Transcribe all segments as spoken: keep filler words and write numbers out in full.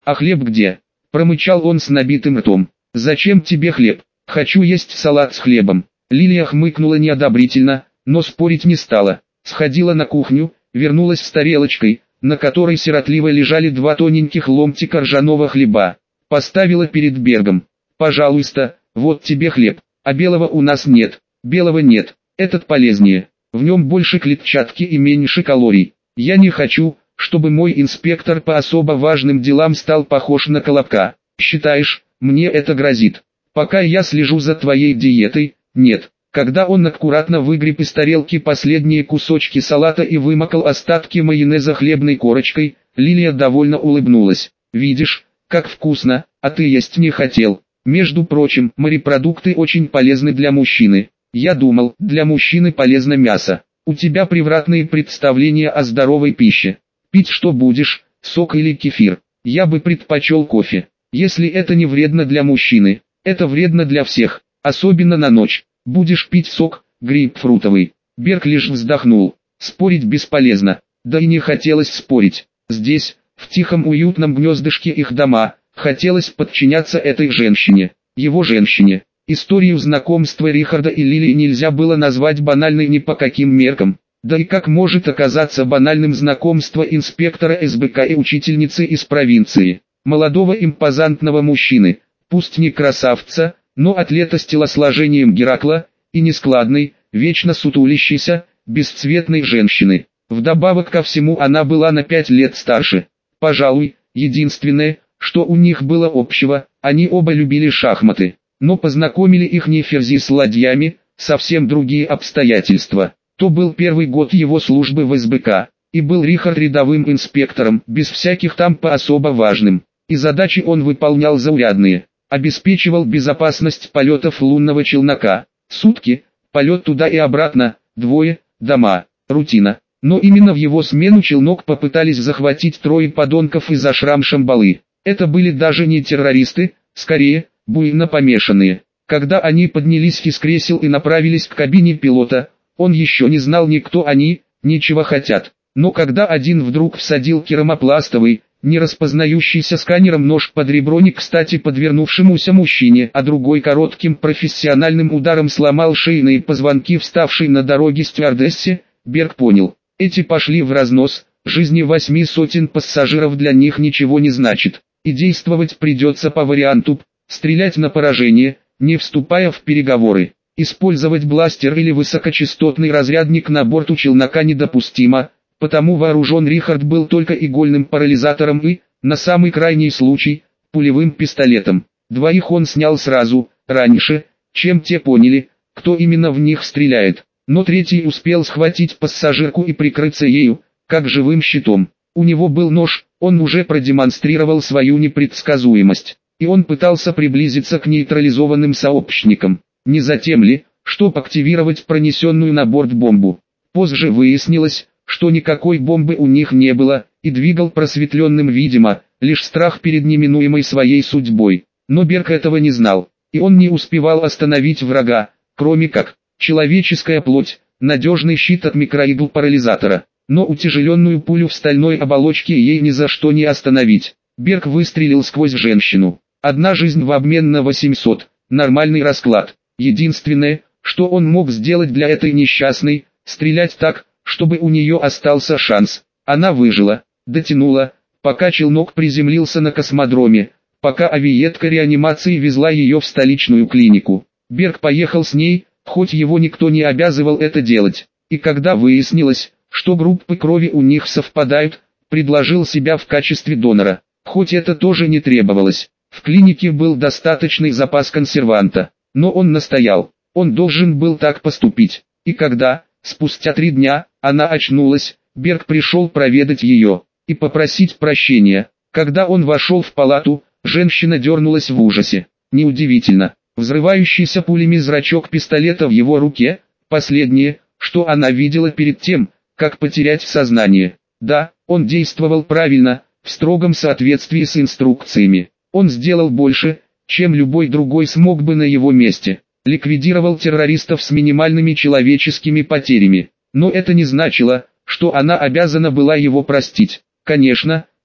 «А хлеб где?» – промычал он с набитым ртом. «Зачем тебе хлеб? Хочу есть салат с хлебом». Лилия хмыкнула неодобрительно, но спорить не стала. Сходила на кухню, вернулась с тарелочкой, на которой сиротливо лежали два тоненьких ломтика ржаного хлеба. Поставила перед Бергом. «Пожалуйста, вот тебе хлеб, а белого у нас нет». «Белого нет, этот полезнее. В нем больше клетчатки и меньше калорий. Я не хочу, чтобы мой инспектор по особо важным делам стал похож на Колобка. Считаешь, мне это грозит? Пока я слежу за твоей диетой, нет». Когда он аккуратно выгреб из тарелки последние кусочки салата и вымакал остатки майонеза хлебной корочкой, Лилия довольно улыбнулась. «Видишь, как вкусно, а ты есть не хотел. Между прочим, морепродукты очень полезны для мужчины. Я думал, для мужчины полезно мясо. У тебя превратные представления о здоровой пище. Пить что будешь, сок или кефир? Я бы предпочел кофе. Если это не вредно для мужчины, это вредно для всех, особенно на ночь. Будешь пить сок, грейпфрутовый». Берг лишь вздохнул. Спорить бесполезно. Да и не хотелось спорить. Здесь, в тихом уютном гнездышке их дома, хотелось подчиняться этой женщине, его женщине. Историю знакомства Рихарда и Лилии нельзя было назвать банальной ни по каким меркам. Да и как может оказаться банальным знакомство инспектора эс бэ ка и учительницы из провинции? Молодого импозантного мужчины, пусть не красавца, но атлета с телосложением Геракла, и нескладной, вечно сутулящейся, бесцветной женщины. Вдобавок ко всему она была на пять лет старше. Пожалуй, единственное, что у них было общего, они оба любили шахматы. Но познакомили их не ферзи с ладьями, совсем другие обстоятельства. То был первый год его службы в эс бэ ка, и был Рихард рядовым инспектором, без всяких там по особо важным. И задачи он выполнял заурядные. Обеспечивал безопасность полетов лунного челнока. Сутки, полет туда и обратно, двое, дома, рутина. Но именно в его смену челнок попытались захватить трое подонков из Ашрам-Шамбалы. Это были даже не террористы, скорее, буйно помешанные. Когда они поднялись из кресел и направились к кабине пилота, он еще не знал ни кто они, ни чего хотят. Но когда один вдруг всадил керамопластовый, не распознающийся сканером нож под ребро не кстати подвернувшемуся мужчине, а другой коротким профессиональным ударом сломал шейные позвонки вставшей на дороге стюардессе, Берг понял, эти пошли в разнос, жизни восьми сотен пассажиров для них ничего не значит, и действовать придется по варианту стрелять на поражение, не вступая в переговоры. Использовать бластер или высокочастотный разрядник на борту челнока недопустимо, потому вооружен Рихард был только игольным парализатором и, на самый крайний случай, пулевым пистолетом. Двоих он снял сразу, раньше, чем те поняли, кто именно в них стреляет. Но третий успел схватить пассажирку и прикрыться ею, как живым щитом. У него был нож, он уже продемонстрировал свою непредсказуемость. И он пытался приблизиться к нейтрализованным сообщникам. Не затем ли, чтобы активировать пронесенную на борт бомбу? Позже выяснилось, что никакой бомбы у них не было, и двигал просветленным видимо, лишь страх перед неминуемой своей судьбой. Но Берг этого не знал, и он не успевал остановить врага, кроме как человеческая плоть, надежный щит от микроигл парализатора. Но утяжеленную пулю в стальной оболочке ей ни за что не остановить. Берг выстрелил сквозь женщину. Одна жизнь в обмен на восемьсот, нормальный расклад. Единственное, что он мог сделать для этой несчастной, стрелять так, чтобы у нее остался шанс. Она выжила, дотянула, пока челнок приземлился на космодроме, пока авиетка реанимации везла ее в столичную клинику. Берг поехал с ней, хоть его никто не обязывал это делать. И когда выяснилось, что группы крови у них совпадают, предложил себя в качестве донора. Хоть это тоже не требовалось. В клинике был достаточный запас консерванта, но он настоял, он должен был так поступить. И когда, спустя три дня, она очнулась, Берг пришел проведать ее и попросить прощения. Когда он вошел в палату, женщина дернулась в ужасе. Неудивительно, взрывающийся пулями зрачок пистолета в его руке, последнее, что она видела перед тем, как потерять сознание. Да, он действовал правильно, в строгом соответствии с инструкциями. Он сделал больше, чем любой другой смог бы на его месте. Ликвидировал террористов с минимальными человеческими потерями. Но это не значило, что она обязана была его простить. Конечно,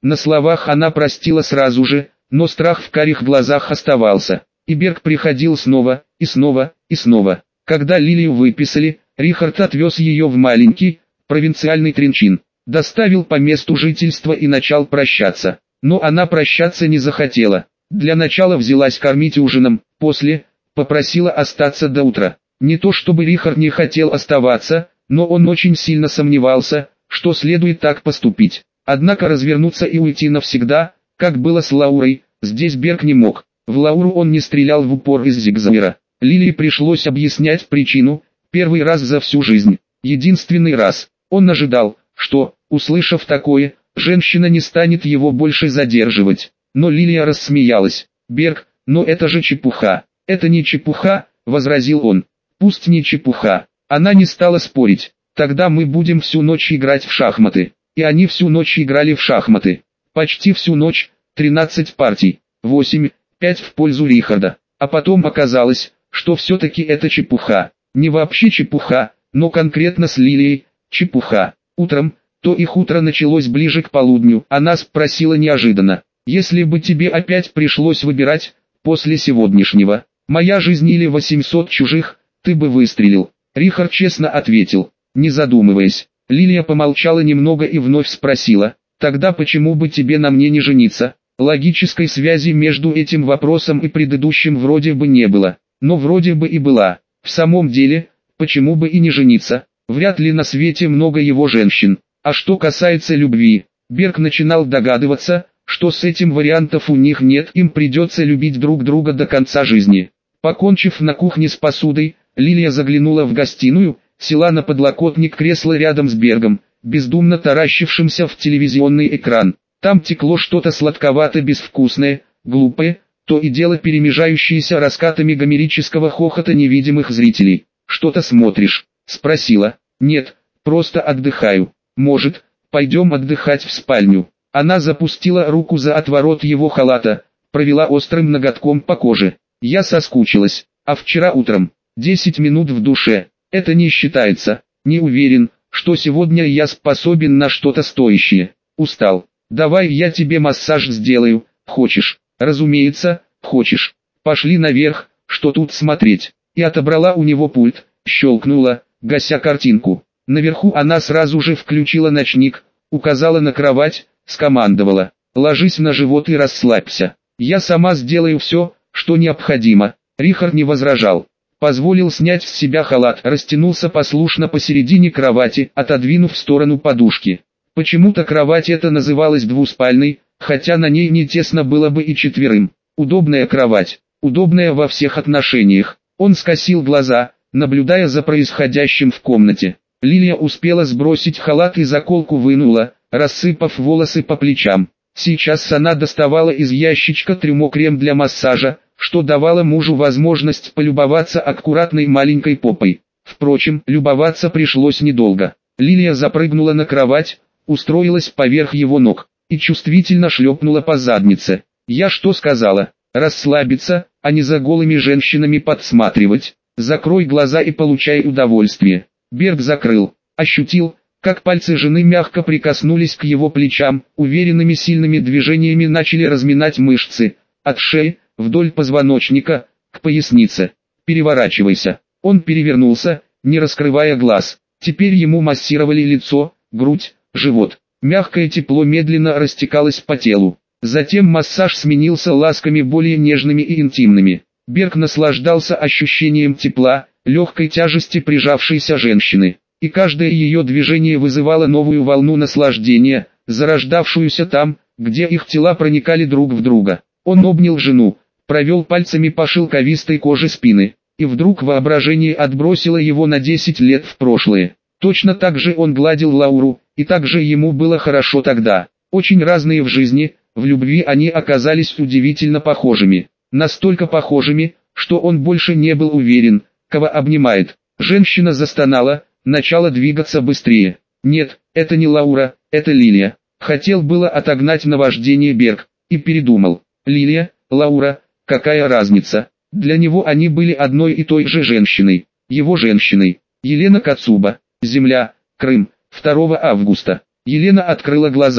На словах она простила сразу же, но страх в карих глазах оставался. И Берг приходил снова, и снова, и снова. Когда Лилию выписали, Рихард отвез ее в маленький, провинциальный Тринчин, доставил по месту жительства и начал прощаться. Но она прощаться не захотела. Для начала взялась кормить ужином, после попросила остаться до утра. Не то чтобы Рихард не хотел оставаться, но он очень сильно сомневался, что следует так поступить. Однако развернуться и уйти навсегда, как было с Лаурой, здесь Берг не мог. В Лауру он не стрелял в упор из зигзагера. Лилии пришлось объяснять причину, первый раз за всю жизнь, единственный раз. Он ожидал, что, услышав такое, женщина не станет его больше задерживать. Но Лилия рассмеялась. «Берг, но это же чепуха». «Это не чепуха», — возразил он. «Пусть не чепуха». Она не стала спорить. «Тогда мы будем всю ночь играть в шахматы». И они всю ночь играли в шахматы. Почти всю ночь, тринадцать партий, восемь, пять в пользу Рихарда. А потом оказалось, что все-таки это чепуха. Не вообще чепуха, но конкретно с Лилией, чепуха. Утром, то их утро началось ближе к полудню, она спросила неожиданно: «Если бы тебе опять пришлось выбирать, после сегодняшнего, моя жизнь или восемьсот чужих, ты бы выстрелил?» Рихард честно ответил, не задумываясь. Лилия помолчала немного и вновь спросила: «Тогда почему бы тебе на мне не жениться?» Логической связи между этим вопросом и предыдущим вроде бы не было, но вроде бы и была. В самом деле, почему бы и не жениться? Вряд ли на свете много его женщин. А что касается любви, Берг начинал догадываться, что с этим вариантов у них нет, им придется любить друг друга до конца жизни. Покончив на кухне с посудой, Лилия заглянула в гостиную, села на подлокотник кресла рядом с Бергом, бездумно таращившимся в телевизионный экран. Там текло что-то сладковато-безвкусное, глупое, то и дело перемежающееся раскатами гомерического хохота невидимых зрителей. «Что-то смотришь?» — спросила. «Нет, просто отдыхаю. Может, пойдем отдыхать в спальню?» Она запустила руку за отворот его халата, провела острым ноготком по коже. «Я соскучилась. А вчера утром, десять минут в душе. Это не считается. Не уверен, что сегодня я способен на что-то стоящее. Устал. Давай я тебе массаж сделаю, хочешь?» «Разумеется, хочешь. Пошли наверх, что тут смотреть?» И отобрала у него пульт, щелкнула, гася картинку. Наверху она сразу же включила ночник, указала на кровать, скомандовала: «Ложись на живот и расслабься. Я сама сделаю все, что необходимо». Рихард не возражал. Позволил снять с себя халат, растянулся послушно посередине кровати, отодвинув в сторону подушки. Почему-то кровать эта называлась двуспальной, хотя на ней не тесно было бы и четверым. Удобная кровать, удобная во всех отношениях. Он скосил глаза, наблюдая за происходящим в комнате. Лилия успела сбросить халат и заколку вынула, рассыпав волосы по плечам. Сейчас она доставала из ящичка трюмо крем для массажа, что давало мужу возможность полюбоваться аккуратной маленькой попой. Впрочем, любоваться пришлось недолго. Лилия запрыгнула на кровать, устроилась поверх его ног и чувствительно шлепнула по заднице. «Я что сказала? Расслабиться, а не за голыми женщинами подсматривать. Закрой глаза и получай удовольствие». Берг закрыл, ощутил, как пальцы жены мягко прикоснулись к его плечам, уверенными сильными движениями начали разминать мышцы, от шеи, вдоль позвоночника, к пояснице. «Переворачивайся». Он перевернулся, не раскрывая глаз. Теперь ему массировали лицо, грудь, живот. Мягкое тепло медленно растекалось по телу. Затем массаж сменился ласками более нежными и интимными. Берг наслаждался ощущением тепла, легкой тяжести прижавшейся женщины. И каждое ее движение вызывало новую волну наслаждения, зарождавшуюся там, где их тела проникали друг в друга. Он обнял жену, провел пальцами по шелковистой коже спины, и вдруг воображение отбросило его на десять лет в прошлое. Точно так же он гладил Лауру, и так же ему было хорошо тогда. Очень разные в жизни, в любви они оказались удивительно похожими. Настолько похожими, что он больше не был уверен, кого обнимает. Женщина застонала, начала двигаться быстрее. Нет, это не Лаура, это Лилия. Хотел было отогнать наваждение Берг, и передумал. Лилия, Лаура, какая разница? Для него они были одной и той же женщиной. Его женщиной. Елена Кацуба. Земля, Крым, второго августа. Елена открыла глаза.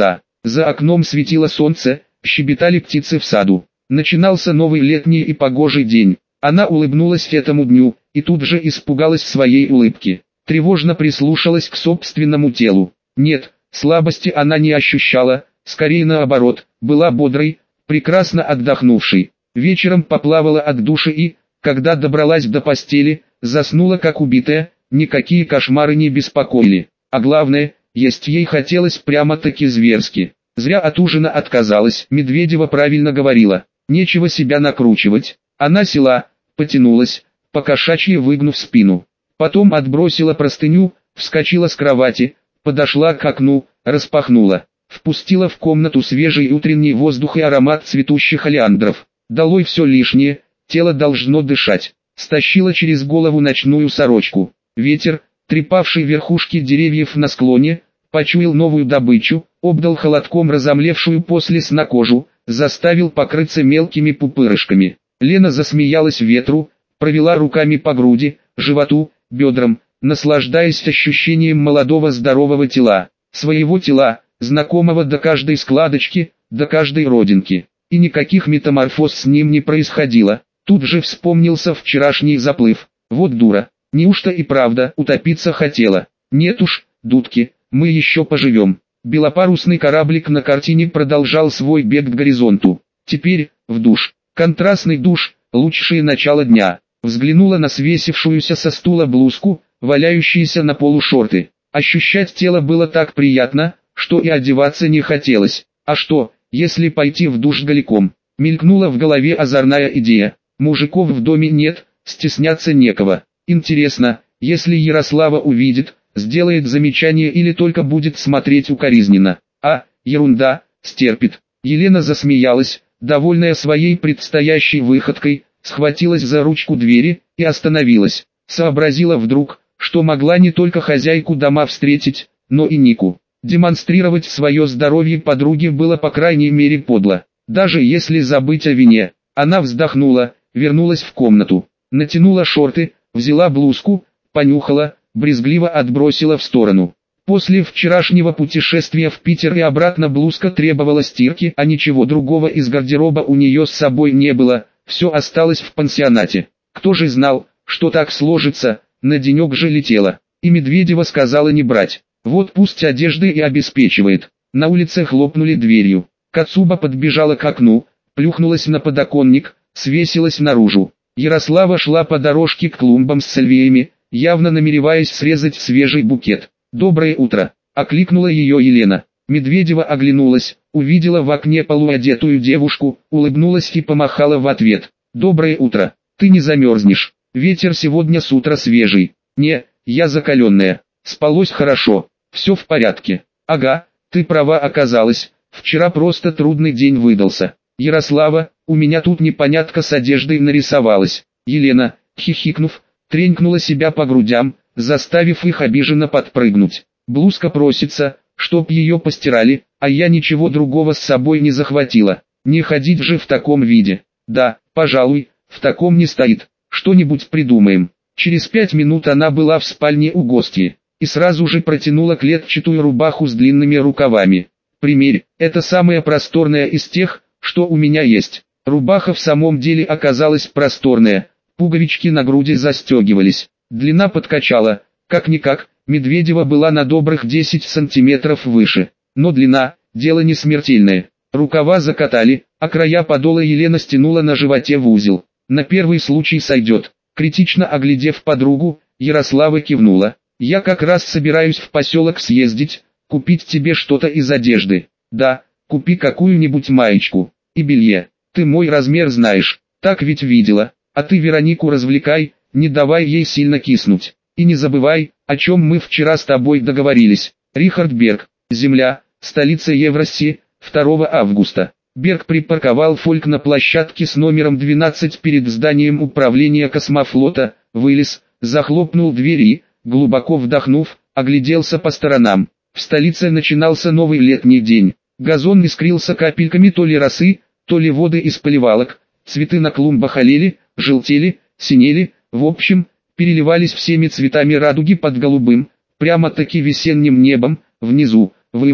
За окном светило солнце, щебетали птицы в саду. Начинался новый летний и погожий день. Она улыбнулась этому дню, и тут же испугалась своей улыбки. Тревожно прислушалась к собственному телу. Нет, слабости она не ощущала, скорее наоборот, была бодрой, прекрасно отдохнувшей. Вечером поплавала от души и, когда добралась до постели, заснула как убитая, никакие кошмары не беспокоили. А главное, есть ей хотелось прямо-таки зверски. Зря от ужина отказалась, Медведева правильно говорила. Нечего себя накручивать. Она села, потянулась, покошачьи выгнув спину. Потом отбросила простыню, вскочила с кровати, подошла к окну, распахнула. Впустила в комнату свежий утренний воздух и аромат цветущих олеандров. Долой все лишнее, тело должно дышать. Стащила через голову ночную сорочку. Ветер, трепавший верхушки деревьев на склоне, почуял новую добычу, обдал холодком разомлевшую после сна кожу, заставил покрыться мелкими пупырышками. Лена засмеялась ветру, провела руками по груди, животу, бедрам, наслаждаясь ощущением молодого здорового тела, своего тела, знакомого до каждой складочки, до каждой родинки. И никаких метаморфоз с ним не происходило. Тут же вспомнился вчерашний заплыв. Вот дура, неужто и правда утопиться хотела? Нет уж, дудки, мы еще поживем. Белопарусный кораблик на картине продолжал свой бег к горизонту. Теперь, в душ. Контрастный душ, лучшее начало дня. Взглянула на свесившуюся со стула блузку, валяющиеся на полу шорты. Ощущать тело было так приятно, что и одеваться не хотелось. А что, если пойти в душ голиком? Мелькнула в голове озорная идея. Мужиков в доме нет, стесняться некого. Интересно, если Ярослава увидит, сделает замечание или только будет смотреть укоризненно. А, ерунда, стерпит. Елена засмеялась, довольная своей предстоящей выходкой, схватилась за ручку двери и остановилась. Сообразила вдруг, что могла не только хозяйку дома встретить, но и Нику. Демонстрировать свое здоровье подруге было по крайней мере подло. Даже если забыть о вине. Она вздохнула, вернулась в комнату, натянула шорты, взяла блузку, понюхала, брезгливо отбросила в сторону. После вчерашнего путешествия в Питер и обратно блузка требовала стирки, а ничего другого из гардероба у нее с собой не было, все осталось в пансионате. Кто же знал, что так сложится, на денек же летела. И Медведева сказала не брать. Вот пусть одежды и обеспечивает. На улице хлопнули дверью. Кацуба подбежала к окну, плюхнулась на подоконник, свесилась наружу. Ярослава шла по дорожке к клумбам с сальвиями, явно намереваясь срезать свежий букет. «Доброе утро!» – окликнула ее Елена. Медведева оглянулась, увидела в окне полуодетую девушку, улыбнулась и помахала в ответ. «Доброе утро! Ты не замерзнешь. Ветер сегодня с утра свежий. Не, я закаленная. Спалось хорошо. Все в порядке. Ага, ты права оказалась. Вчера просто трудный день выдался. Ярослава, у меня тут непонятка с одеждой нарисовалась». Елена, хихикнув, тренькнула себя по грудям, заставив их обиженно подпрыгнуть. «Блузка просится, чтоб ее постирали, а я ничего другого с собой не захватила. Не ходить же в таком виде. Да, пожалуй, в таком не стоит. Что-нибудь придумаем». Через пять минут она была в спальне у гостьи и сразу же протянула клетчатую рубаху с длинными рукавами. «Примерь, это самая просторная из тех, что у меня есть». Рубаха в самом деле оказалась просторная, пуговички на груди застегивались, длина подкачала, как-никак, Медведева была на добрых десять сантиметров выше, но длина – дело не смертельное. Рукава закатали, а края подола Елена стянула на животе в узел. На первый случай сойдет. Критично оглядев подругу, Ярослава кивнула. «Я как раз собираюсь в поселок съездить, купить тебе что-то из одежды. Да, купи какую-нибудь маечку и белье. Ты мой размер знаешь, так ведь видела. А ты Веронику развлекай, не давай ей сильно киснуть. И не забывай, о чем мы вчера с тобой договорились. Рихард Берг, земля, столица Евросии, второго августа». Берг припарковал Фольк на площадке с номером двенадцать перед зданием управления космофлота, вылез, захлопнул двери, глубоко вдохнув, огляделся по сторонам. В столице начинался новый летний день. Газон искрился капельками то ли росы, то ли воды из поливалок, цветы на клумбах олели, желтели, синели, в общем, переливались всеми цветами радуги под голубым, прямо-таки весенним небом. Внизу, в ивах,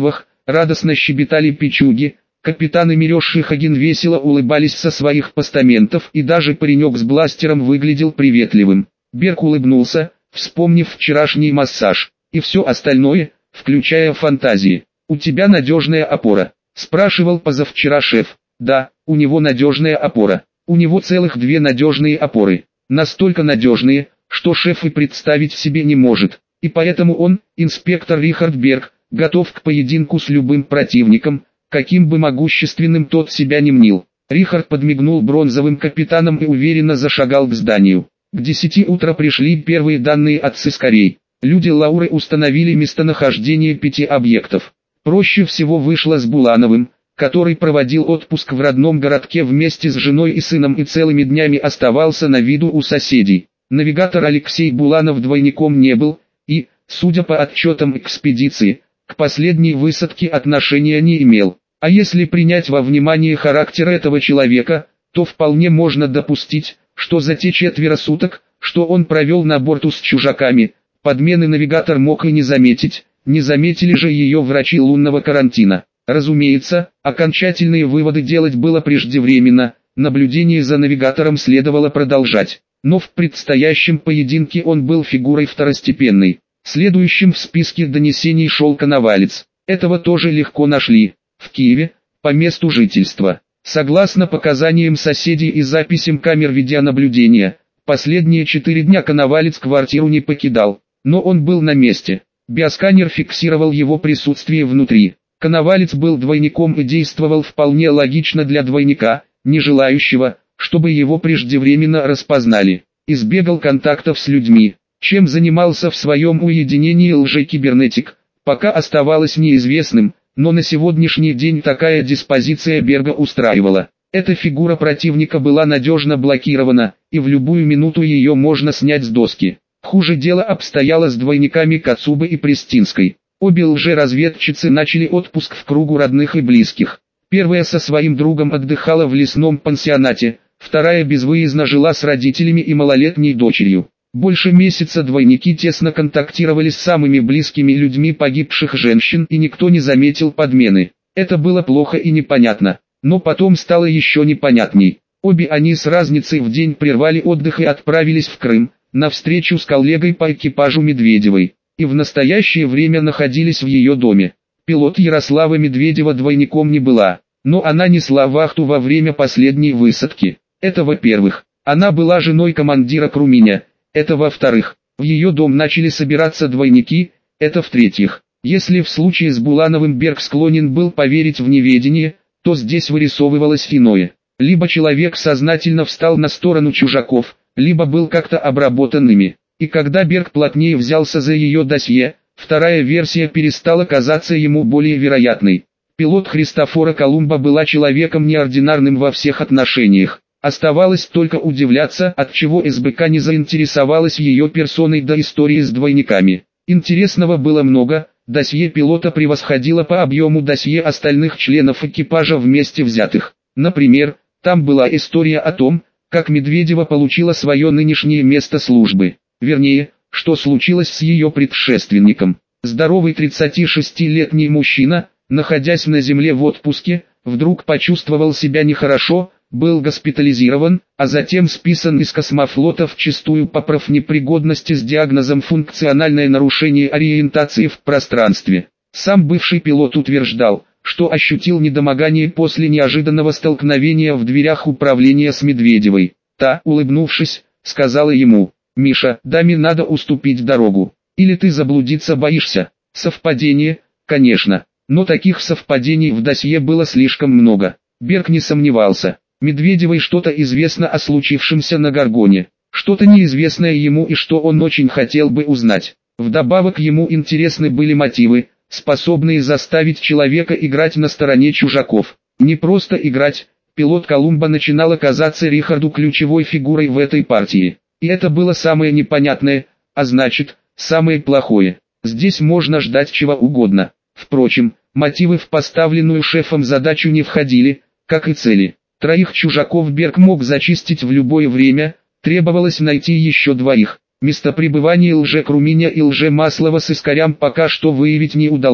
радостно щебетали пичуги, капитаны Мерёш и Хаген весело улыбались со своих постаментов, и даже паренек с бластером выглядел приветливым. Берг улыбнулся, вспомнив вчерашний массаж, и все остальное, включая фантазии. «У тебя надежная опора?» – спрашивал позавчера шеф. «Да, у него надежная опора. У него целых две надежные опоры. Настолько надежные, что шеф и представить себе не может. И поэтому он, инспектор Рихард Берг, готов к поединку с любым противником, каким бы могущественным тот себя ни мнил». Рихард подмигнул бронзовым капитанам и уверенно зашагал к зданию. К десяти утра пришли первые данные от сыскарей. Люди Лауры установили местонахождение пяти объектов. Проще всего вышло с Булановым, который проводил отпуск в родном городке вместе с женой и сыном и целыми днями оставался на виду у соседей. Навигатор Алексей Буланов двойником не был, и, судя по отчетам экспедиции, к последней высадке отношения не имел. А если принять во внимание характер этого человека, то вполне можно допустить, что за те четверо суток, что он провел на борту с чужаками, подмены навигатор мог и не заметить, не заметили же ее врачи лунного карантина. Разумеется, окончательные выводы делать было преждевременно, наблюдение за навигатором следовало продолжать. Но в предстоящем поединке он был фигурой второстепенной. Следующим в списке донесений шел Коновалец. Этого тоже легко нашли. В Киеве, по месту жительства. Согласно показаниям соседей и записям камер видеонаблюдения, последние четыре дня Коновалец квартиру не покидал, но он был на месте. Биосканер фиксировал его присутствие внутри. Коновалец был двойником и действовал вполне логично для двойника, не желающего, чтобы его преждевременно распознали. Избегал контактов с людьми. Чем занимался в своем уединении лжекибернетик, пока оставалось неизвестным, но на сегодняшний день такая диспозиция Берга устраивала. Эта фигура противника была надежно блокирована, и в любую минуту ее можно снять с доски. Хуже дело обстояло с двойниками Кацубы и Престинской. Обе лжеразведчицы начали отпуск в кругу родных и близких. Первая со своим другом отдыхала в лесном пансионате, вторая безвыездно жила с родителями и малолетней дочерью. Больше месяца двойники тесно контактировали с самыми близкими людьми погибших женщин, и никто не заметил подмены. Это было плохо и непонятно, но потом стало еще непонятней. Обе они с разницей в день прервали отдых и отправились в Крым, на встречу с коллегой по экипажу Медведевой, и в настоящее время находились в ее доме. Пилот Ярослава Медведева двойником не была, но она несла вахту во время последней высадки. Это во-первых. Она была женой командира Круменя. Это во-вторых. В ее дом начали собираться двойники. Это в-третьих. Если в случае с Булановым Берг склонен был поверить в неведение, то здесь вырисовывалось иное. Либо человек сознательно встал на сторону чужаков, либо был как-то обработан ими. И когда Берг плотнее взялся за ее досье, вторая версия перестала казаться ему более вероятной. Пилот Христофора Колумба была человеком неординарным во всех отношениях. Оставалось только удивляться, отчего эс бэ ка не заинтересовалась ее персоной до истории с двойниками. Интересного было много, досье пилота превосходило по объему досье остальных членов экипажа вместе взятых. Например, там была история о том, как Медведева получила свое нынешнее место службы. Вернее, что случилось с ее предшественником. Здоровый тридцатишестилетний мужчина, находясь на земле в отпуске, вдруг почувствовал себя нехорошо, был госпитализирован, а затем списан из космофлота вчистую по профнепригодности с диагнозом «функциональное нарушение ориентации в пространстве». Сам бывший пилот утверждал, что ощутил недомогание после неожиданного столкновения в дверях управления с Медведевой. Та, улыбнувшись, сказала ему: «Миша, даме надо уступить дорогу. Или ты заблудиться боишься?» Совпадение, конечно, но таких совпадений в досье было слишком много. Берг не сомневался. Медведевой что-то известно о случившемся на Горгоне, что-то неизвестное ему и что он очень хотел бы узнать. Вдобавок ему интересны были мотивы, способные заставить человека играть на стороне чужаков. Не просто играть, пилот Колумба начинал казаться Рихарду ключевой фигурой в этой партии. И это было самое непонятное, а значит, самое плохое. Здесь можно ждать чего угодно. Впрочем, мотивы в поставленную шефом задачу не входили, как и цели. Троих чужаков Берг мог зачистить в любое время, требовалось найти еще двоих. Место пребывания лже-Круменя и лже-Маслова с искорям пока что выявить не удалось.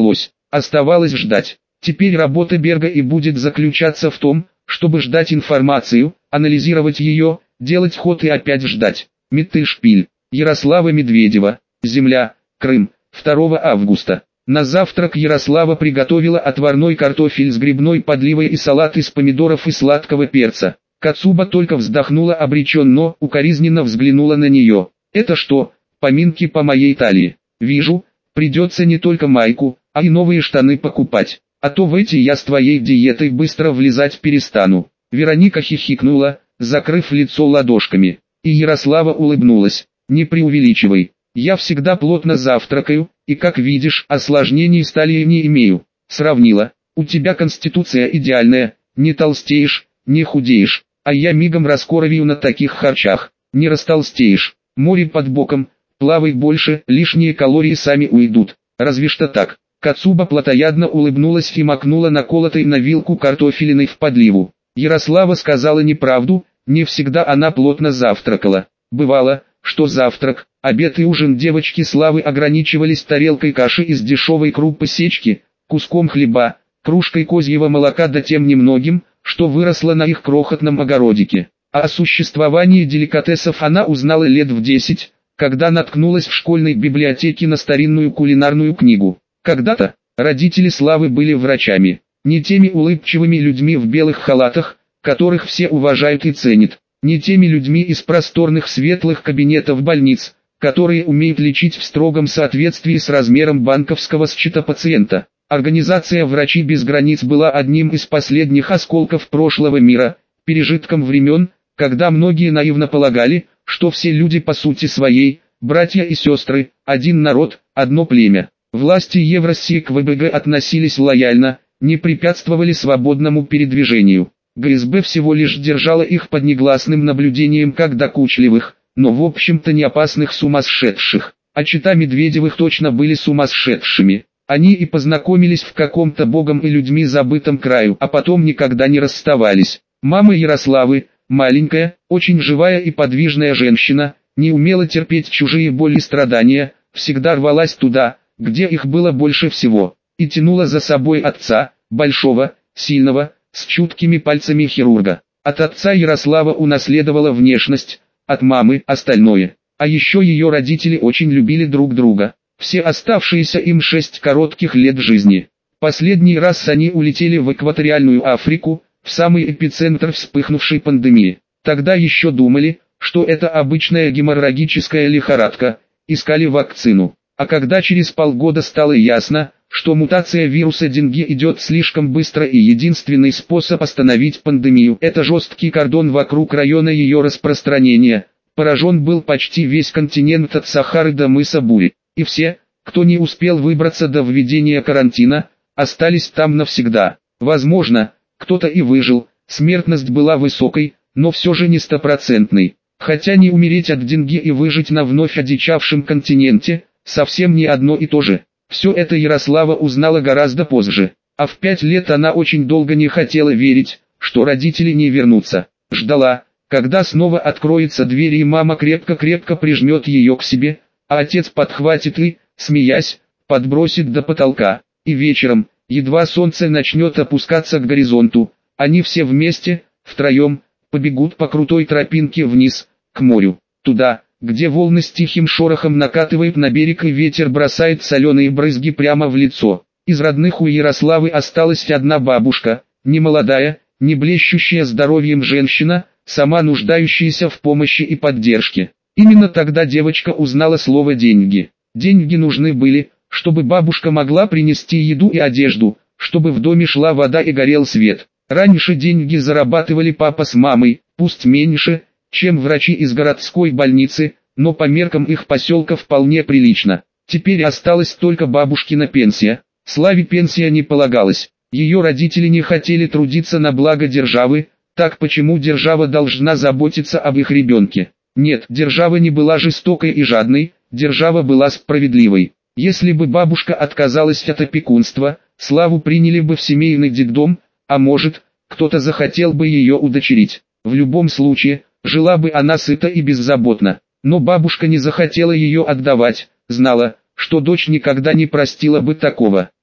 Оставалось ждать. Теперь работа Берга и будет заключаться в том, чтобы ждать информацию, анализировать ее, делать ход и опять ждать. Миттельшпиль. Ярослава Медведева. Земля. Крым. второго августа. На завтрак Ярослава приготовила отварной картофель с грибной подливой и салат из помидоров и сладкого перца. Кацуба только вздохнула обреченно, укоризненно взглянула на нее. «Это что, поминки по моей талии? Вижу, придется не только майку, а и новые штаны покупать, а то в эти я с твоей диетой быстро влезать перестану». Вероника хихикнула, закрыв лицо ладошками, и Ярослава улыбнулась. «Не преувеличивай, я всегда плотно завтракаю, и как видишь, осложнений с талией не имею». Сравнила: «У тебя конституция идеальная, не толстеешь, не худеешь, а я мигом раскоровею на таких харчах». «Не растолстеешь, море под боком, плавай больше, лишние калории сами уйдут, разве что так». Кацуба плотоядно улыбнулась и макнула наколотой на вилку картофелиной в подливу. Ярослава сказала неправду, не всегда она плотно завтракала. Бывало, что завтрак, обед и ужин девочки Славы ограничивались тарелкой каши из дешевой крупы сечки, куском хлеба, кружкой козьего молока да тем немногим, что выросло на их крохотном огородике. А о существовании деликатесов она узнала лет в десять, когда наткнулась в школьной библиотеке на старинную кулинарную книгу. Когда-то родители Славы были врачами, не теми улыбчивыми людьми в белых халатах, которых все уважают и ценят, не теми людьми из просторных светлых кабинетов больниц, которые умеют лечить в строгом соответствии с размером банковского счета пациента. Организация «Врачи без границ» была одним из последних осколков прошлого мира, пережитком времен, когда многие наивно полагали, что все люди по сути своей, братья и сестры, один народ, одно племя. Власти Евросии к ВБГ относились лояльно, не препятствовали свободному передвижению. ГСБ всего лишь держала их под негласным наблюдением как докучливых, но в общем-то не опасных сумасшедших. А чета Медведевых точно были сумасшедшими. Они и познакомились в каком-то богом и людьми забытом краю, а потом никогда не расставались. Мама Ярославы, маленькая, очень живая и подвижная женщина, не умела терпеть чужие боли и страдания, всегда рвалась туда, где их было больше всего, и тянула за собой отца, большого, сильного, с чуткими пальцами хирурга. От отца Ярослава унаследовала внешность, от мамы остальное. А еще ее родители очень любили друг друга. Все оставшиеся им шесть коротких лет жизни. Последний раз они улетели в экваториальную Африку, в самый эпицентр вспыхнувшей пандемии. Тогда еще думали, что это обычная геморрагическая лихорадка, искали вакцину. А когда через полгода стало ясно, что мутация вируса денге идет слишком быстро и единственный способ остановить пандемию – это жесткий кордон вокруг района ее распространения, поражен был почти весь континент от Сахары до мыса Бури. И все, кто не успел выбраться до введения карантина, остались там навсегда. Возможно, кто-то и выжил, смертность была высокой, но все же не стопроцентной. Хотя не умереть от денге и выжить на вновь одичавшем континенте – совсем не одно и то же. Все это Ярослава узнала гораздо позже, а в пять лет она очень долго не хотела верить, что родители не вернутся. Ждала, когда снова откроется дверь и мама крепко-крепко прижмет ее к себе, а отец подхватит и, смеясь, подбросит до потолка. И вечером, едва солнце начнет опускаться к горизонту, они все вместе, втроем, побегут по крутой тропинке вниз, к морю, туда, где волны с тихим шорохом накатывают на берег и ветер бросает соленые брызги прямо в лицо. Из родных у Ярославы осталась одна бабушка, не молодая, не блещущая здоровьем женщина, сама нуждающаяся в помощи и поддержке. Именно тогда девочка узнала слово «деньги». Деньги нужны были, чтобы бабушка могла принести еду и одежду, чтобы в доме шла вода и горел свет. Раньше деньги зарабатывали папа с мамой, пусть меньше, чем врачи из городской больницы, но по меркам их поселка вполне прилично. Теперь осталась только бабушкина пенсия. Славе пенсия не полагалась. Ее родители не хотели трудиться на благо державы, так почему держава должна заботиться об их ребенке? Нет, держава не была жестокой и жадной, держава была справедливой. Если бы бабушка отказалась от опекунства, Славу приняли бы в семейный детдом, а может, кто-то захотел бы ее удочерить. В любом случае, жила бы она сыто и беззаботно. Но бабушка не захотела ее отдавать, знала, что дочь никогда не простила бы такого.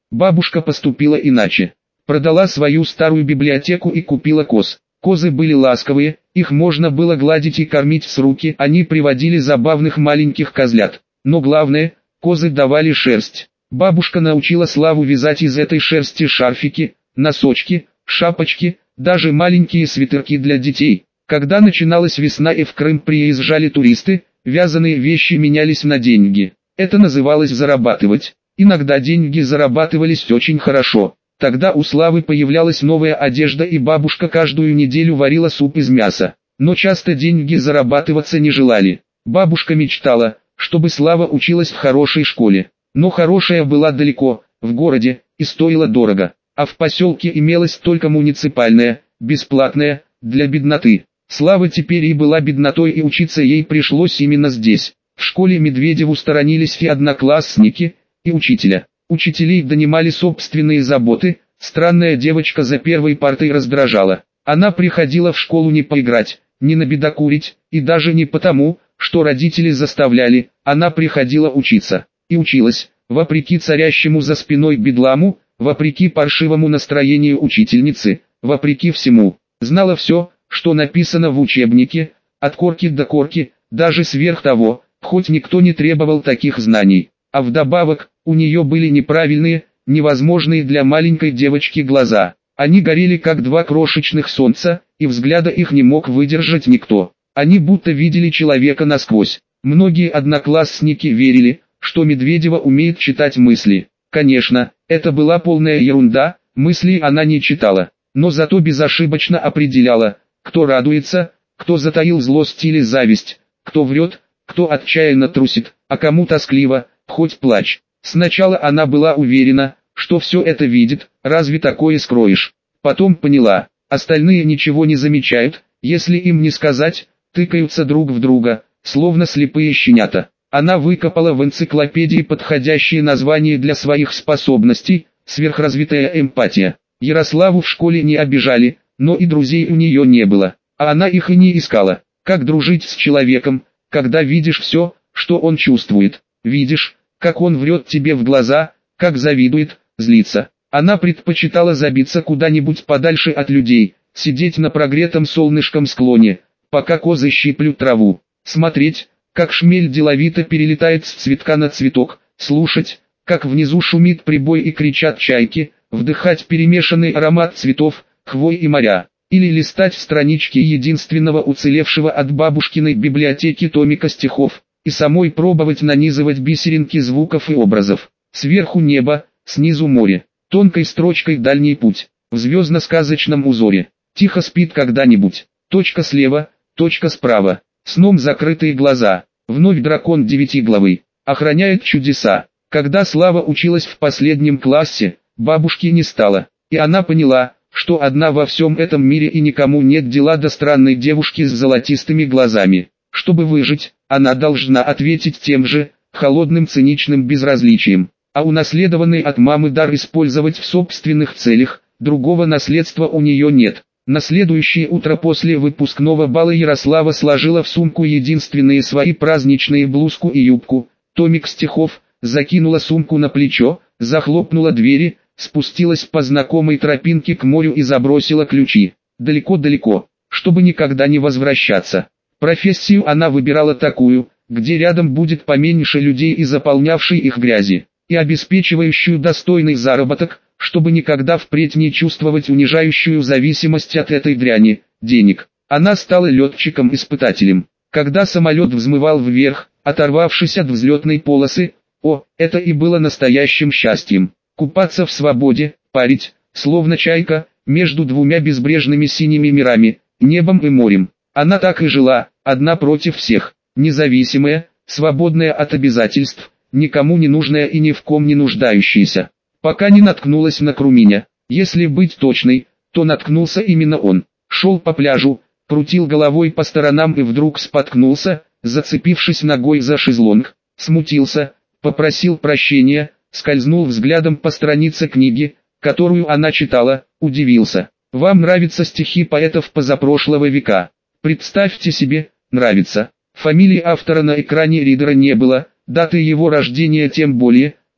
Бабушка поступила иначе. Продала свою старую библиотеку и купила коз. Козы были ласковые, их можно было гладить и кормить с руки, они приводили забавных маленьких козлят. Но главное, козы давали шерсть. Бабушка научила Славу вязать из этой шерсти шарфики, носочки, шапочки, даже маленькие свитерки для детей. Когда начиналась весна и в Крым приезжали туристы, вязаные вещи менялись на деньги. Это называлось зарабатывать. Иногда деньги зарабатывались очень хорошо. Тогда у Славы появлялась новая одежда и бабушка каждую неделю варила суп из мяса. Но часто деньги зарабатываться не желали. Бабушка мечтала, чтобы Слава училась в хорошей школе. Но хорошая была далеко, в городе, и стоила дорого. А в поселке имелась только муниципальная, бесплатная, для бедноты. Слава теперь и была беднотой, и учиться ей пришлось именно здесь. В школе Медведеву сторонились и одноклассники, и учителя. Учителей донимали собственные заботы, странная девочка за первой партой раздражала. Она приходила в школу не поиграть, не набедокурить, и даже не потому, что родители заставляли, она приходила учиться. И училась, вопреки царящему за спиной бедламу, вопреки паршивому настроению учительницы, вопреки всему. Знала все, что написано в учебнике, от корки до корки, даже сверх того, хоть никто не требовал таких знаний. А вдобавок, у нее были неправильные, невозможные для маленькой девочки глаза. Они горели как два крошечных солнца, и взгляда их не мог выдержать никто. Они будто видели человека насквозь. Многие одноклассники верили, что Медведева умеет читать мысли. Конечно, это была полная ерунда, мысли она не читала, но зато безошибочно определяла, кто радуется, кто затаил злость или зависть, кто врет, кто отчаянно трусит, а кому тоскливо, хоть плачь. Сначала она была уверена, что все это видит, разве такое скроешь? Потом поняла, остальные ничего не замечают, если им не сказать, тыкаются друг в друга, словно слепые щенята. Она выкопала в энциклопедии подходящие названия для своих способностей, сверхразвитая эмпатия. Ярославу в школе не обижали, но и друзей у нее не было, а она их и не искала. Как дружить с человеком, когда видишь все, что он чувствует, видишь, как он врет тебе в глаза, как завидует, злится. Она предпочитала забиться куда-нибудь подальше от людей, сидеть на прогретом солнышком склоне, пока козы щиплют траву, смотреть, как шмель деловито перелетает с цветка на цветок, слушать, как внизу шумит прибой и кричат чайки, вдыхать перемешанный аромат цветов, хвой и моря, или листать странички единственного уцелевшего от бабушкиной библиотеки томика стихов, и самой пробовать нанизывать бисеринки звуков и образов. Сверху небо, снизу море, тонкой строчкой дальний путь, в звездно-сказочном узоре, тихо спит когда-нибудь, точка слева, точка справа, сном закрытые глаза, вновь дракон девятиглавый, охраняет чудеса. Когда Слава училась в последнем классе, бабушки не стало, и она поняла, что одна во всем этом мире и никому нет дела до странной девушки с золотистыми глазами. Чтобы выжить, она должна ответить тем же, холодным циничным безразличием, а унаследованный от мамы дар использовать в собственных целях, другого наследства у нее нет. На следующее утро после выпускного бала Ярослава сложила в сумку единственные свои праздничные блузку и юбку, томик стихов, закинула сумку на плечо, захлопнула двери, спустилась по знакомой тропинке к морю и забросила ключи. Далеко-далеко, чтобы никогда не возвращаться. Профессию она выбирала такую, где рядом будет поменьше людей и заполнявшей их грязи, и обеспечивающую достойный заработок, чтобы никогда впредь не чувствовать унижающую зависимость от этой дряни, денег. Она стала летчиком-испытателем. Когда самолет взмывал вверх, оторвавшись от взлетной полосы, о, это и было настоящим счастьем. Купаться в свободе, парить, словно чайка, между двумя безбрежными синими мирами, небом и морем. Она так и жила, одна против всех, независимая, свободная от обязательств, никому не нужная и ни в ком не нуждающаяся. Пока не наткнулась на Круминя. Если быть точной, то наткнулся именно он. Шел по пляжу, крутил головой по сторонам и вдруг споткнулся, зацепившись ногой за шезлонг, смутился, попросил прощения, скользнул взглядом по странице книги, которую она читала, удивился. Вам нравятся стихи поэтов позапрошлого века? Представьте себе, нравится. Фамилии автора на экране ридера не было, даты его рождения тем более,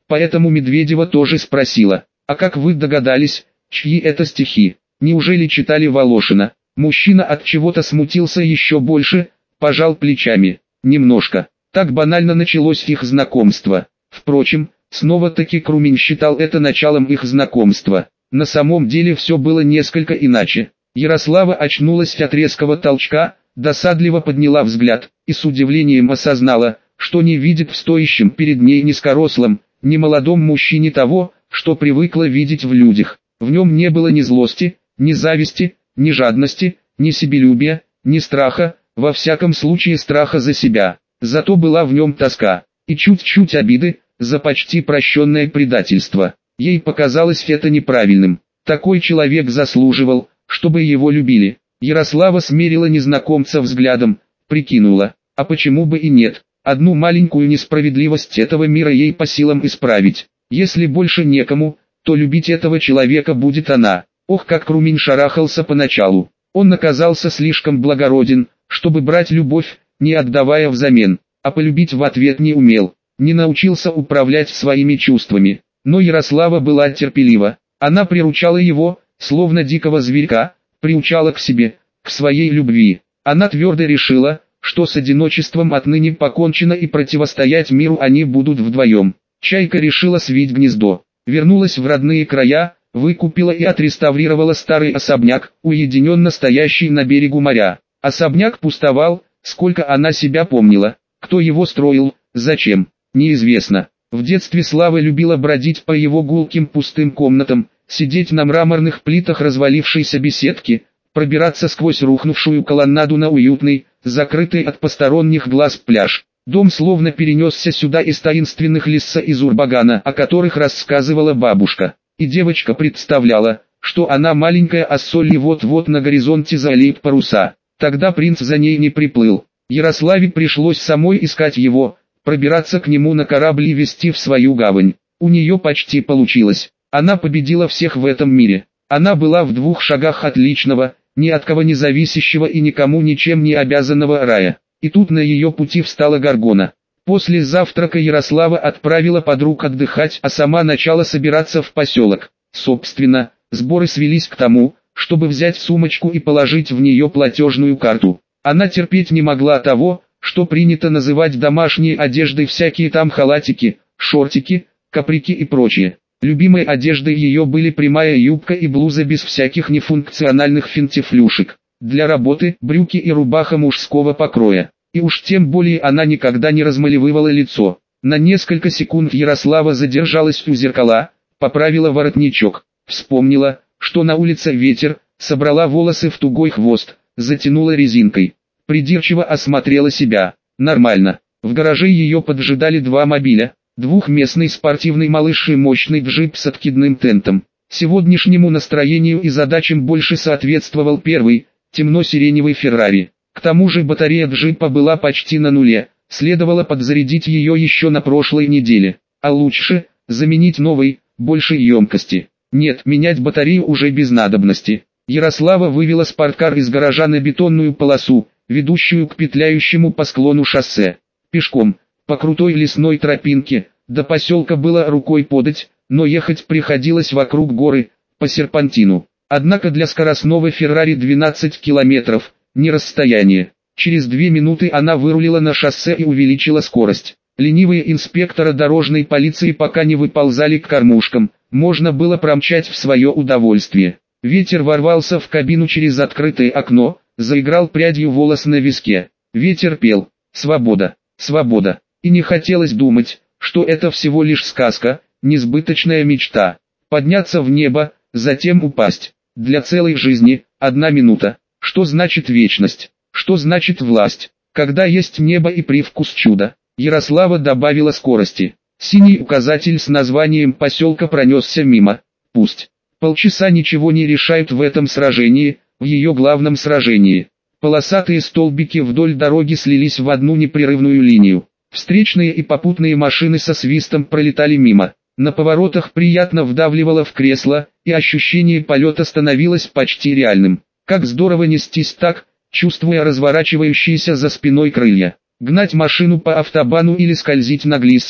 Поэтому Медведева тоже спросила: «А как вы догадались, чьи это стихи? Неужели читали Волошина?» Мужчина от чего-то смутился еще больше, пожал плечами. Немножко. Так банально началось их знакомство. Впрочем, снова-таки Крумин считал это началом их знакомства. На самом деле все было несколько иначе. Ярослава очнулась от резкого толчка, досадливо подняла взгляд и с удивлением осознала, что не видит в стоящем перед ней низкорослом, немолодом мужчине того, что привыкла видеть в людях. В нем не было ни злости, ни зависти, ни жадности, ни себелюбия, ни страха, во всяком случае страха за себя. Зато была в нем тоска и чуть-чуть обиды за почти прощенное предательство. Ей показалось это неправильным. Такой человек заслуживал, чтобы его любили. Ярослава смерила незнакомца взглядом, прикинула, а почему бы и нет. Одну маленькую несправедливость этого мира ей по силам исправить. Если больше некому, то любить этого человека будет она. Ох, как Крумин шарахался поначалу. Он оказался слишком благороден, чтобы брать любовь, не отдавая взамен, а полюбить в ответ не умел, не научился управлять своими чувствами. Но Ярослава была терпелива. Она приручала его, словно дикого зверька, приучала к себе, к своей любви. Она твердо решила, что с одиночеством отныне покончено и противостоять миру они будут вдвоем. Чайка решила свить гнездо, вернулась в родные края, выкупила и отреставрировала старый особняк, уединенно стоящий на берегу моря. Особняк пустовал, сколько она себя помнила. Кто его строил, зачем, неизвестно. В детстве Слава любила бродить по его гулким пустым комнатам, сидеть на мраморных плитах развалившейся беседки, пробираться сквозь рухнувшую колоннаду на уютный, закрытый от посторонних глаз пляж. Дом словно перенесся сюда из таинственных Лисса из Урбагана, о которых рассказывала бабушка. И девочка представляла, что она маленькая Ассолли вот-вот на горизонте залеет паруса. Тогда принц за ней не приплыл. Ярославе пришлось самой искать его, пробираться к нему на корабле и везти в свою гавань. У нее почти получилось. Она победила всех в этом мире. Она была в двух шагах от личного, ни от кого не зависящего и никому ничем не обязанного рая. И тут на ее пути встала Горгона. После завтрака Ярослава отправила подруг отдыхать, а сама начала собираться в поселок. Собственно, сборы свелись к тому, чтобы взять сумочку и положить в нее платежную карту. Она терпеть не могла того, что принято называть домашней одеждой всякие там халатики, шортики, каприки и прочее. Любимой одеждой ее были прямая юбка и блуза без всяких нефункциональных финтифлюшек. Для работы брюки и рубаха мужского покроя. И уж тем более она никогда не размалевывала лицо. На несколько секунд Ярослава задержалась у зеркала, поправила воротничок, вспомнила, что на улице ветер, собрала волосы в тугой хвост, затянула резинкой. Придирчиво осмотрела себя. Нормально. В гараже ее поджидали два мобиля, двухместный спортивный малыш и мощный джип с откидным тентом. Сегодняшнему настроению и задачам больше соответствовал первый, темно-сиреневый Феррари. К тому же батарея джипа была почти на нуле, следовало подзарядить ее еще на прошлой неделе. А лучше, заменить новой, большей емкости. Нет, менять батарею уже без надобности. Ярослава вывела спорткар из гаража на бетонную полосу, ведущую к петляющему по склону шоссе. Пешком, по крутой лесной тропинке, до поселка было рукой подать, но ехать приходилось вокруг горы, по серпантину. Однако для скоростного Феррари двенадцать километров, не расстояние. Через две минуты она вырулила на шоссе и увеличила скорость. Ленивые инспектора дорожной полиции пока не выползали к кормушкам, можно было промчать в свое удовольствие. Ветер ворвался в кабину через открытое окно, заиграл прядью волос на виске. Ветер пел: «Свобода, свобода». И не хотелось думать, что это всего лишь сказка, несбыточная мечта. Подняться в небо, затем упасть. Для целой жизни, одна минута. Что значит вечность? Что значит власть? Когда есть небо и привкус чуда? Ярослава добавила скорости. Синий указатель с названием поселка пронесся мимо. Пусть. Полчаса ничего не решают в этом сражении, в ее главном сражении. Полосатые столбики вдоль дороги слились в одну непрерывную линию. Встречные и попутные машины со свистом пролетали мимо. На поворотах приятно вдавливало в кресло, и ощущение полета становилось почти реальным. Как здорово нестись так, чувствуя разворачивающиеся за спиной крылья. Гнать машину по автобану или скользить на глиссере,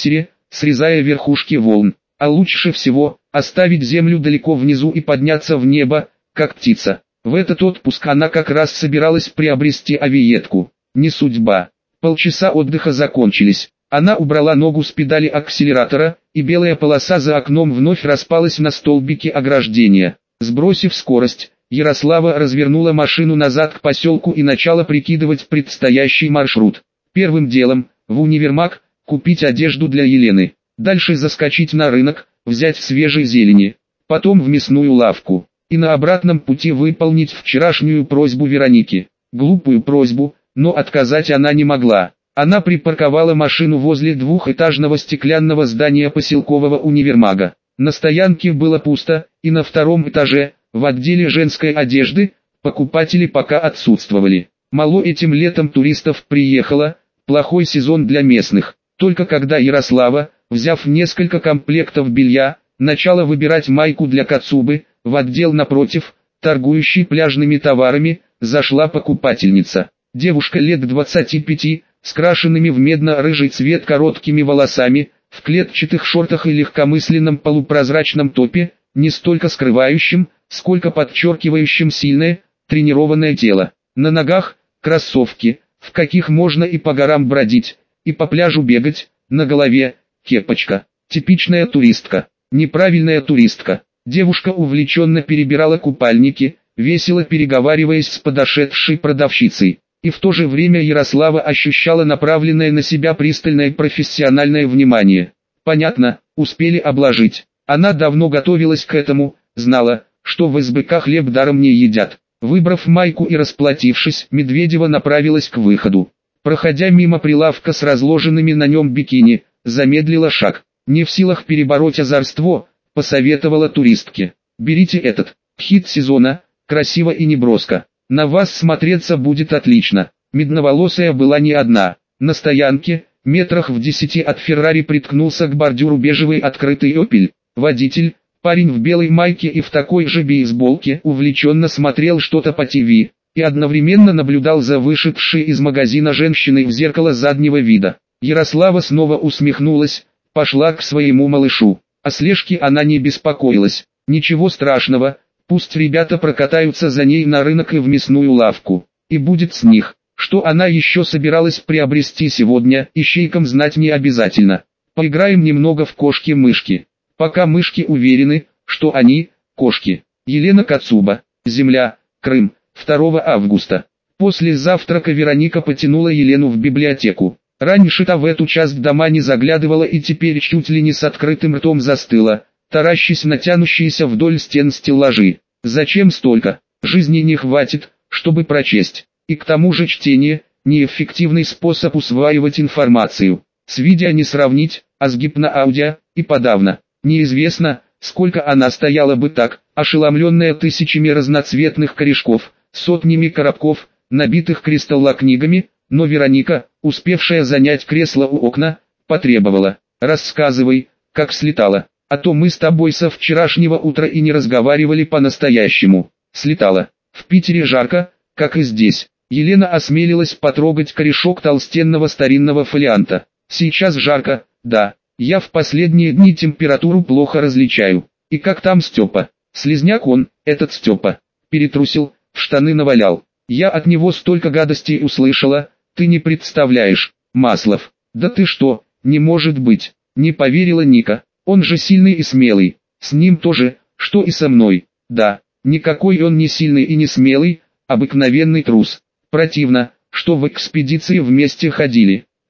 срезая верхушки волн. А лучше всего, оставить землю далеко внизу и подняться в небо, как птица. В этот отпуск она как раз собиралась приобрести авиетку. Не судьба. Полчаса отдыха закончились. Она убрала ногу с педали акселератора, и белая полоса за окном вновь распалась на столбике ограждения. Сбросив скорость, Ярослава развернула машину назад к поселку и начала прикидывать предстоящий маршрут. Первым делом, в универмаг, купить одежду для Елены. Дальше заскочить на рынок, взять свежей зелени. Потом в мясную лавку. И на обратном пути выполнить вчерашнюю просьбу Вероники. Глупую просьбу, но отказать она не могла. Она припарковала машину возле двухэтажного стеклянного здания поселкового универмага. На стоянке было пусто, и на втором этаже, в отделе женской одежды, покупатели пока отсутствовали. Мало этим летом туристов приехало, плохой сезон для местных. Только когда Ярослава, взяв несколько комплектов белья, начала выбирать майку для Кацубы, в отдел напротив, торгующий пляжными товарами, зашла покупательница. Девушка лет двадцати пяти, с крашенными в медно-рыжий цвет короткими волосами, в клетчатых шортах и легкомысленном полупрозрачном топе, не столько скрывающим, сколько подчеркивающим сильное, тренированное тело. На ногах – кроссовки, в каких можно и по горам бродить, и по пляжу бегать, на голове – кепочка. Типичная туристка, неправильная туристка. Девушка увлеченно перебирала купальники, весело переговариваясь с подошедшей продавщицей. И в то же время Ярослава ощущала направленное на себя пристальное профессиональное внимание. Понятно, успели обложить. Она давно готовилась к этому, знала, что в эс бэ ка хлеб даром не едят. Выбрав майку и расплатившись, Медведева направилась к выходу. Проходя мимо прилавка с разложенными на нем бикини, замедлила шаг. Не в силах перебороть озорство, посоветовала туристке. Берите этот, хит сезона, красиво и неброско. На вас смотреться будет отлично. Медноволосая была не одна. На стоянке, метрах в десяти от Феррари, приткнулся к бордюру бежевый открытый «Опель». Водитель, парень в белой майке и в такой же бейсболке, увлеченно смотрел что-то по ти ви, и одновременно наблюдал за вышедшей из магазина женщиной в зеркало заднего вида. Ярослава снова усмехнулась, пошла к своему малышу. О слежке она не беспокоилась. Ничего страшного. Пусть ребята прокатаются за ней на рынок и в мясную лавку. И будет с них. Что она еще собиралась приобрести сегодня, ищейкам знать не обязательно. Поиграем немного в кошки-мышки. Пока мышки уверены, что они – кошки. Елена Кацуба. Земля, Крым. второго августа. После завтрака Вероника потянула Елену в библиотеку. Раньше-то в эту часть дома не заглядывала и теперь чуть ли не с открытым ртом застыла, таращась на тянущиеся вдоль стен стеллажи. Зачем столько? Жизни не хватит, чтобы прочесть. И к тому же чтение – неэффективный способ усваивать информацию. С видео не сравнить, а с гипноаудио – и подавно. Неизвестно, сколько она стояла бы так, ошеломленная тысячами разноцветных корешков, сотнями коробков, набитых кристаллокнигами, но Вероника, успевшая занять кресло у окна, потребовала: «Рассказывай, как слетала. А то мы с тобой со вчерашнего утра и не разговаривали по-настоящему». Слетала. В Питере жарко, как и здесь. Елена осмелилась потрогать корешок толстенного старинного фолианта. Сейчас жарко, да. Я в последние дни температуру плохо различаю. И как там Степа? Слизняк он, этот Степа. Перетрусил, в штаны навалял. Я от него столько гадостей услышала, ты не представляешь. Маслов. Да ты что, не может быть. Не поверила Ника. Он же сильный и смелый. С ним тоже, что и со мной. Да, никакой он не сильный и не смелый, обыкновенный трус. Противно, что в экспедиции вместе ходили.